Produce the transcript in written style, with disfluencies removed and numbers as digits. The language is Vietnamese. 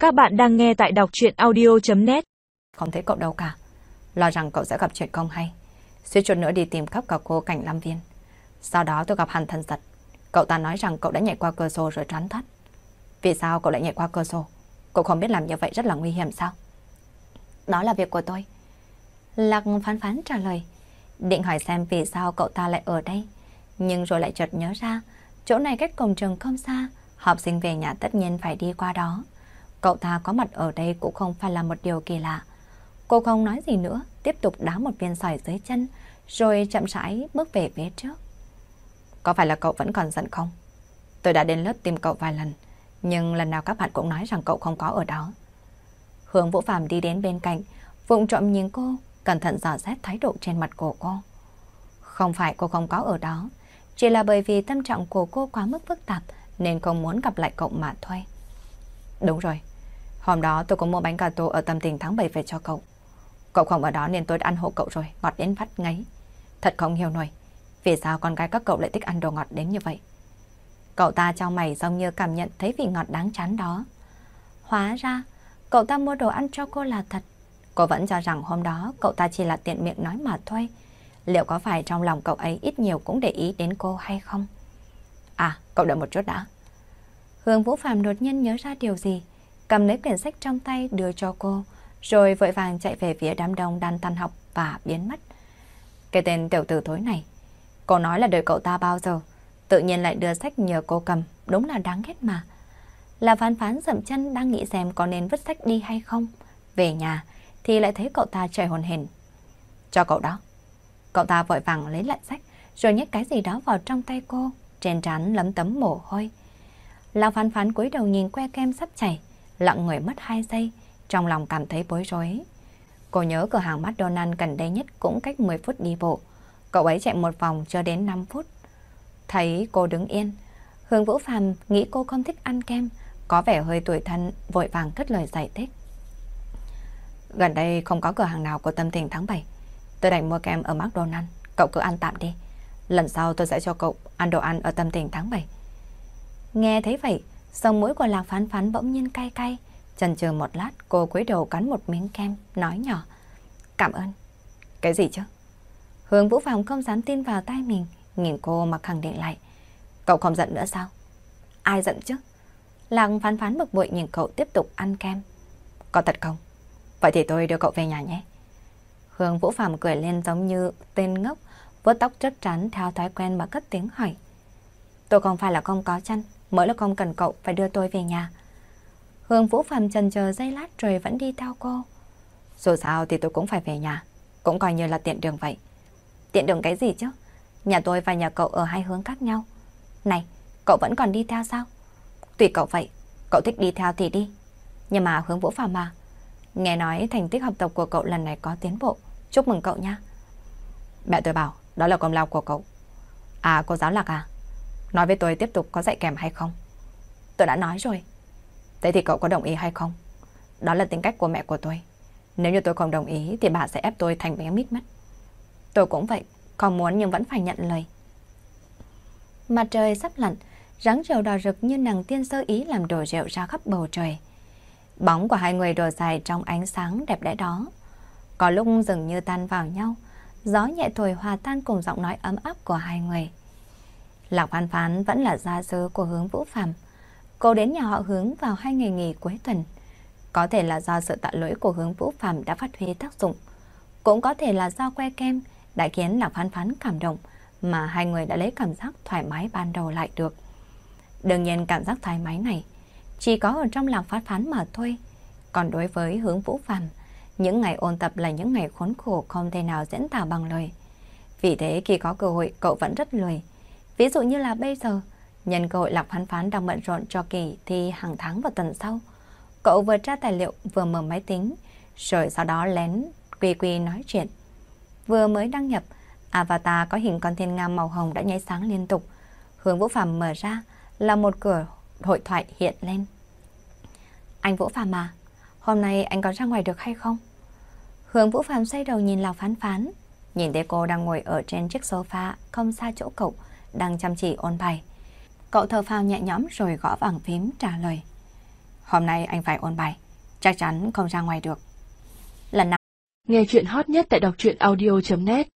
Các bạn đang nghe tại đọc truyện audio.net. Không thấy cậu đâu cả. Lo rằng cậu sẽ gặp chuyện không hay. Suýt chút nữa đi tìm khắp cả cô Cảnh Lam Viên. Sau đó tôi gặp Hàn Thần Giật. Cậu ta nói rằng cậu đã nhảy qua cửa sổ rồi trốn thoát. Vì sao cậu lại nhảy qua cửa sổ? Cậu không biết làm như vậy rất là nguy hiểm sao? Đó là việc của tôi. Lạc Phán Phán trả lời. Định hỏi xem vì sao cậu ta lại ở đây, nhưng rồi lại chợt nhớ ra chỗ này cách cổng trường không xa, học sinh về nhà tất nhiên phải đi qua đó. Cậu ta có mặt ở đây cũng không phải là một điều kỳ lạ. Cô không nói gì nữa, tiếp tục đá một viên sỏi dưới chân, rồi chậm rãi bước về phía trước. Có phải là cậu vẫn còn giận không? Tôi đã đến lớp tìm cậu vài lần, nhưng lần nào các bạn cũng nói rằng cậu không có ở đó. Hướng Vũ Phạm đi đến bên cạnh, vụng trộm nhìn cô, cẩn thận dò xét thái độ trên mặt của cô. Không phải cô không có ở đó, chỉ là bởi vì tâm trạng của cô quá mức phức tạp nên không muốn gặp lại cậu mà thôi. Đúng rồi, hôm đó tôi có mua bánh gà tô ở Tâm Tình tháng 7 về cho cậu. Cậu không ở đó nên tôi đã ăn hộ cậu rồi, ngọt đến phát ngấy. Thật không hiểu nổi, vì sao con gái các cậu lại thích ăn đồ ngọt đến như vậy? Cậu ta trong mày giống như cảm nhận thấy vị ngọt đáng chán đó. Hóa ra, cậu ta mua đồ ăn cho cô là thật. Cô vẫn cho rằng hôm đó cậu ta chỉ là tiện miệng nói mà thôi. Liệu có phải trong lòng cậu ấy ít nhiều cũng để ý đến cô hay không? À, cậu đợi một chút đã. Hướng Vũ Phạm đột nhiên nhớ ra điều gì, cầm lấy quyển sách trong tay đưa cho cô, rồi vội vàng chạy về phía đám đông đang tan học và biến mất. Cái tên tiểu tử thối này, cô nói là đợi cậu ta bao giờ, tự nhiên lại đưa sách nhờ cô cầm, đúng là đáng ghét mà. Là Phán Phán dậm chân đang nghĩ xem có nên vứt sách đi hay không. Về nhà thì lại thấy cậu ta trời hồn hển. Cho cậu đó. Cậu ta vội vàng lấy lại sách, rồi nhét cái gì đó vào trong tay cô, trên trán lấm tấm mồ hôi. Là Phán Phán cúi đầu nhìn que kem sắp chảy, lặng người mất 2 giây, trong lòng cảm thấy bối rối. Cô nhớ cửa hàng McDonald's gần đây nhất cũng cách 10 phút đi bộ. Cậu ấy chạy một vòng chưa đến 5 phút. Thấy cô đứng yên, Hướng Vũ Phạm nghĩ cô không thích ăn kem, có vẻ hơi tủi thân, vội vàng cất lời giải thích. Gần đây không có cửa hàng nào của Tâm Tình tháng 7. Tôi đành mua kem ở McDonald's, cậu cứ ăn tạm đi. Lần sau tôi sẽ cho cậu ăn đồ ăn ở Tâm Tình tháng 7. Nghe thấy vậy, sống mũi của Lạc Phán Phán bỗng nhiên cay cay. Chần chừ một lát, cô cúi đầu cắn một miếng kem, nói nhỏ. Cảm ơn. Cái gì chứ? Hướng Vũ Phạm không dám tin vào tai mình, nhìn cô mà khẳng định lại. Cậu không giận nữa sao? Ai giận chứ? Lạc Phán Phán bực bội nhìn cậu tiếp tục ăn kem. Có thật không? Vậy thì tôi đưa cậu về nhà nhé. Hướng Vũ Phạm cười lên giống như tên ngốc, vuốt tóc rất trắng theo thói quen mà cất tiếng hỏi. Tôi không phải là không có chân, mới là không cần cậu phải đưa tôi về nhà. Hướng Vũ Phạm chần chờ giây lát rồi vẫn đi theo cô. Dù sao thì tôi cũng phải về nhà, cũng coi như là tiện đường vậy. Tiện đường cái gì chứ? Nhà tôi và nhà cậu ở hai hướng khác nhau. Này, cậu vẫn còn đi theo sao? Tùy cậu vậy, cậu thích đi theo thì đi. Nhưng mà Hướng Vũ Phạm mà, nghe nói thành tích học tập của cậu lần này có tiến bộ, chúc mừng cậu nha. Mẹ tôi bảo đó là công lao của cậu. À, cô giáo Lạc à? Nói với tôi tiếp tục có dạy kèm hay không? Tôi đã nói rồi. Thế thì cậu có đồng ý hay không? Đó là tính cách của mẹ của tôi. Nếu như tôi không đồng ý thì bà sẽ ép tôi thành bé mít mất. Tôi cũng vậy, không muốn nhưng vẫn phải nhận lời. Mặt trời sắp lặn, ráng rêu đỏ rực như nàng tiên sơ ý làm đổ rượu ra khắp bầu trời. Bóng của hai người đổ dài trong ánh sáng đẹp đẽ đó. Có lúc dường như tan vào nhau, gió nhẹ thổi hòa tan cùng giọng nói ấm áp của hai người. Lạc Phán Phán vẫn là gia sư của Hướng Vũ Phạm. Cô đến nhà họ Hướng vào 2 ngày nghỉ cuối tuần. Có thể là do sự tạ lỗi của Hướng Vũ Phạm đã phát huy tác dụng. Cũng có thể là do que kem đã khiến Lạc Phán Phán cảm động mà hai người đã lấy cảm giác thoải mái ban đầu lại được. Đương nhiên cảm giác thoải mái này chỉ có ở trong Lạc Phán Phán mà thôi. Còn đối với Hướng Vũ Phạm, những ngày ôn tập là những ngày khốn khổ không thể nào diễn tả bằng lời. Vì thế khi có cơ hội cậu vẫn rất lười. Ví dụ như là bây giờ, nhân cơ hội Lạc Phán Phán đang bận rộn cho kỳ thi hàng tháng vào tuần sau. Cậu vừa tra tài liệu vừa mở máy tính, rồi sau đó lén quy quy nói chuyện. Vừa mới đăng nhập, avatar có hình con thiên nga màu hồng đã nháy sáng liên tục. Hướng Vũ Phạm mở ra là một cửa hội thoại hiện lên. Anh Vũ Phạm à, hôm nay anh có ra ngoài được hay không? Hướng Vũ Phạm xoay đầu nhìn Lạc Phán Phán, nhìn thấy cô đang ngồi ở trên chiếc sofa không xa chỗ cậu, đang chăm chỉ ôn bài. Cậu thở phào nhẹ nhõm rồi gõ bảng phím trả lời. Hôm nay anh phải ôn bài, chắc chắn không ra ngoài được. Lần nào Nghe chuyện hot nhất tại đọc truyện audio.net